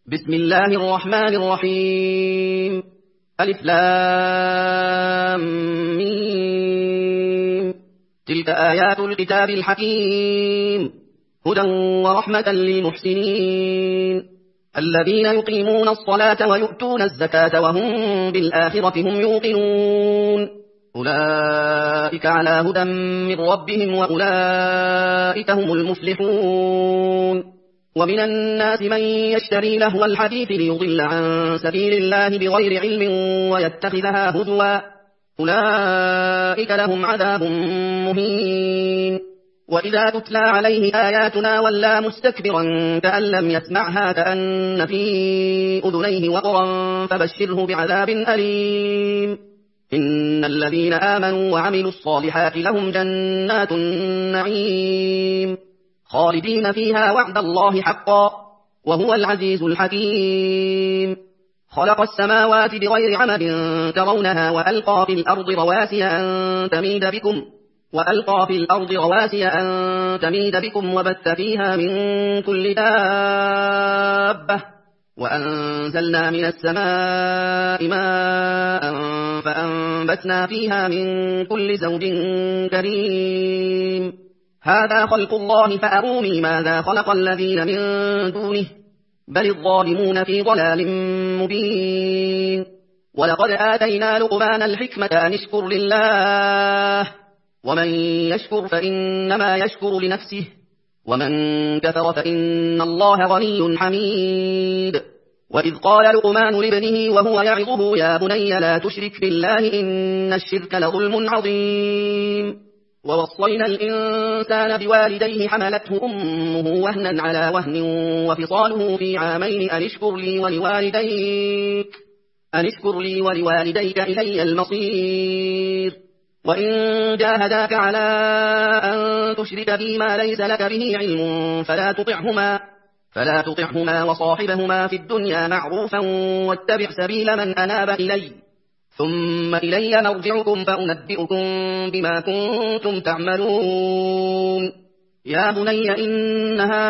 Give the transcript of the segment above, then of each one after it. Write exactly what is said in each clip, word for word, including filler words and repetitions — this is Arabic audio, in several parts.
بسم الله الرحمن الرحيم. ألف لام ميم. تلك آيات الكتاب الحكيم هدى ورحمة للمحسنين الذين يقيمون الصلاة ويؤتون الزكاة وهم بالآخرة هم يوقنون أولئك على هدى من ربهم وأولئك هم المفلحون. ومن الناس من يشتري لهو الحديث ليضل عن سبيل الله بغير علم ويتخذها هزوا أولئك لهم عذاب مهين. وإذا تتلى عليه آياتنا ولى مستكبرا كأن لم يسمعها كأن في أذنيه وقرا فبشره بعذاب أليم. إن الذين آمنوا وعملوا الصالحات لهم جنات النعيم خالدين فيها وعد الله حقا وهو العزيز الحكيم. خلق السماوات بغير عمد ترونها وألقى في الأرض رواسي أن تميد بكم وألقى في الأرض رواسي أن تميد بكم وبث فيها من كل دابة وأنزلنا من السماء ماء فأنبتنا فيها من كل زوج كريم. هذا خلق الله فأروني ماذا خلق الذين من دونه بل الظالمون في ضلال مبين. ولقد آتينا لقمان الحكمة أن اشكر لله ومن يشكر فإنما يشكر لنفسه ومن كفر فإن الله غني حميد. وإذ قال لقمان لابنه وهو يعظه يا بني لا تشرك بالله إن الشرك لظلم عظيم. ووصينا الإنسان بوالديه حملته أمه وهنا على وهن وفصاله في عامين أن اشكر لي ولوالديك أن اشكر لي ولوالديك إلي المصير. وإن جاهداك على أن تشرك بي ما ليس لك به علم فلا تطعهما فلا تطعهما وصاحبهما في الدنيا معروفا واتبع سبيل من أناب إلي ثم إلي مرجعكم فأنبئكم بما كنتم تعملون. يا بني إنها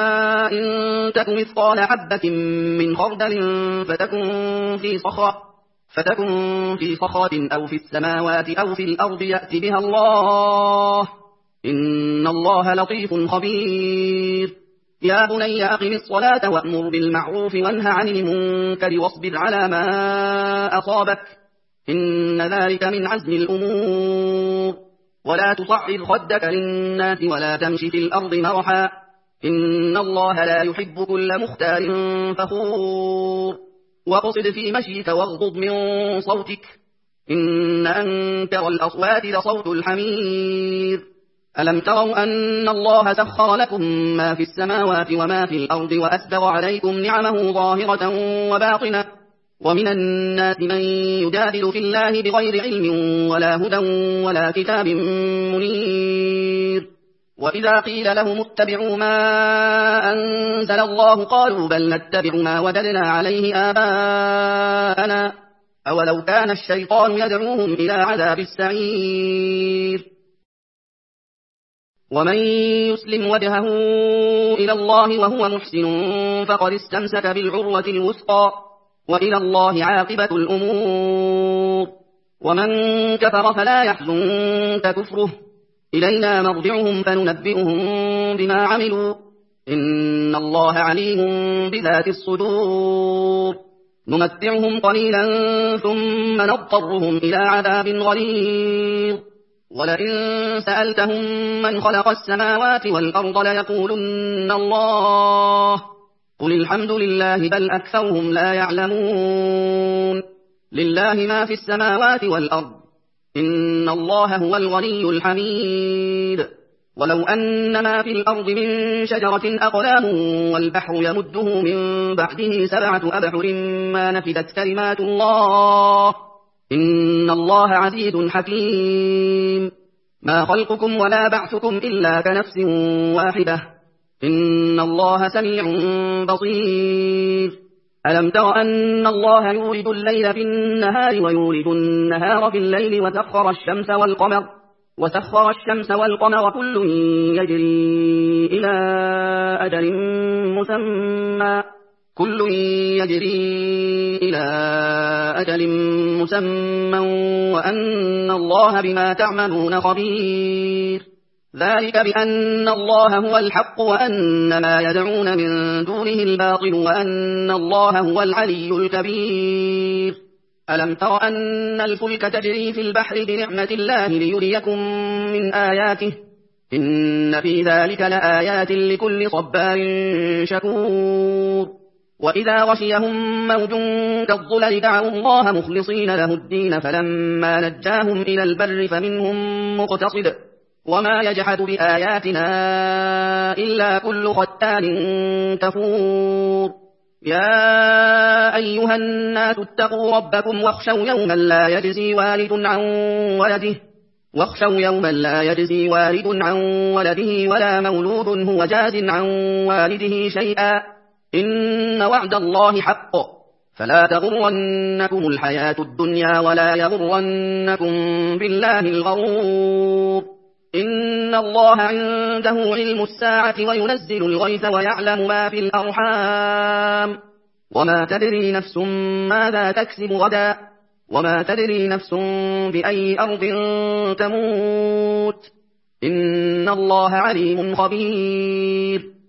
إن تك مثقال حبة من خردل فتكن في صخرة فتكن في صخرة أو في السماوات أو في الأرض يأت بها الله إن الله لطيف خبير. يا بني أقم الصلاة وأمر بالمعروف وانه عن المنكر واصبر على ما أصابك إن ذلك من عزم الأمور. ولا تصعر خدك للناس ولا تمشي في الأرض مرحا إن الله لا يحب كل مختال فخور. واقصد في مشيك واغضض من صوتك إن أنكر الأصوات لصوت الحمير. ألم تروا أن الله سخر لكم ما في السماوات وما في الأرض وأسبغ عليكم نعمه ظاهرة وباطنة ومن الناس من يجادل في الله بغير علم ولا هدى ولا كتاب منير. وإذا قيل لهم اتبعوا ما أنزل الله قالوا بل نتبع ما وجدنا عليه آباءنا أولو كان الشيطان يدعوهم إلى عذاب السعير. ومن يسلم وجهه إلى الله وهو محسن فقد استمسك بالعروة الوثقى وإلى الله عاقبة الأمور. ومن كفر فلا يحزنك كفره إلينا مرجعهم فننبئهم بما عملوا إن الله عليم بذات الصدور. نمتعهم قليلا ثم نضطرهم إلى عذاب غليظ. ولئن سألتهم من خلق السماوات والأرض ليقولن الله قل الحمد لله بل أكثرهم لا يعلمون. لله ما في السماوات والأرض إن الله هو الغني الحميد. ولو أن ما في الأرض من شجرة أقلام والبحر يمده من بعده سبعة أبحر ما نفدت كلمات الله إن الله عزيز حكيم. ما خلقكم ولا بعثكم إلا كنفس واحدة إن الله سميع بصير. ألم تر أن الله يولد الليل في النهار ويولد النهار في الليل وسخر الشمس والقمر وسخر الشمس والقمر كل يجري إلى أجل مسمى كل يجري إلى أجل مسمى وأن الله بما تعملون خبير. ذلك بأن الله هو الحق وأن ما يدعون من دونه الباطل وأن الله هو العلي الكبير. ألم تر أن الفلك تجري في البحر بنعمة الله ليريكم من آياته إن في ذلك لآيات لكل صبار شكور. وإذا غشيهم موج كالظلل دعوا الله مخلصين له الدين فلما نجاهم إلى البر فمنهم مقتصد وما يجحد بآياتنا إلا كل ختان كفور. يا أيها الناس اتقوا ربكم واخشوا يوما لا يجزي والد عن ولده واخشوا يوما لا يجزي والد عن ولده ولا مولود هو جاز عن والده شيئا إن وعد الله حق فلا تغرنكم الحياة الدنيا ولا يغرنكم بالله الغرور. إن الله عنده علم الساعة وينزل الغيث ويعلم ما في الأرحام وما تدري نفس ماذا تكسب غدا وما تدري نفس بأي أرض تموت إن الله عليم خبير.